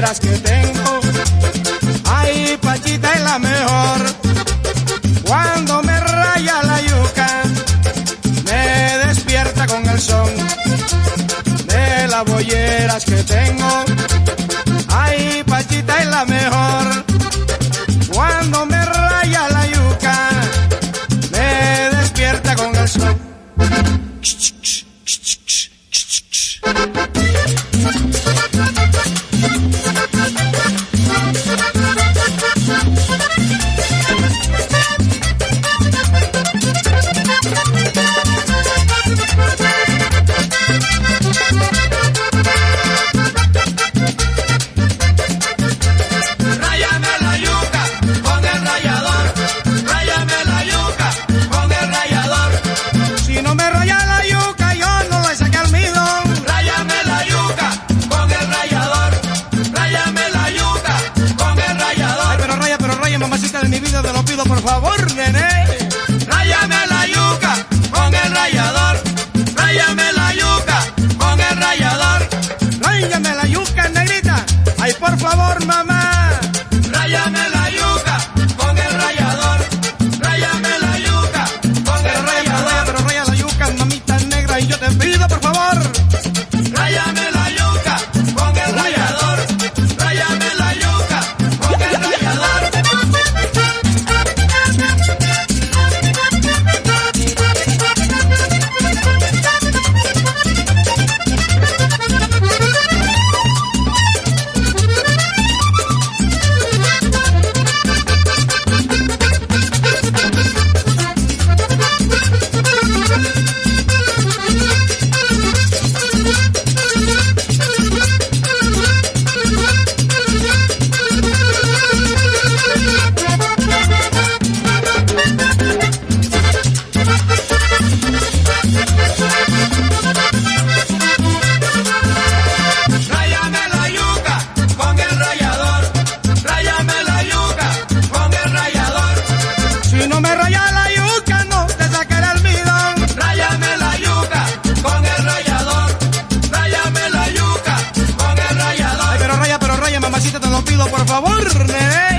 bolleras que tengo. Ay, Pachita es la mejor. Cuando me raya la yuca, me despierta con el son de las bolleras que tengo. Ay, Pachita es la mejor. Cuando me raya la yuca, me despierta con el son. Mamacita de mi vida, te lo pido por favor, nene. Ráyame la yuca con el rallador. Ráyame la yuca con el rallador. Ráyame la yuca, negrita. Ay, por favor, mamá. Ráyame la yuca con el rallador. Ráyame la yuca con el rallador. Pero raya la yuca, mamita negra, y yo te pido por favor. Ráyame la yuca con el rallador. Ráyame la yuca con el rallador. Mamacita, te lo pido por favor, nene.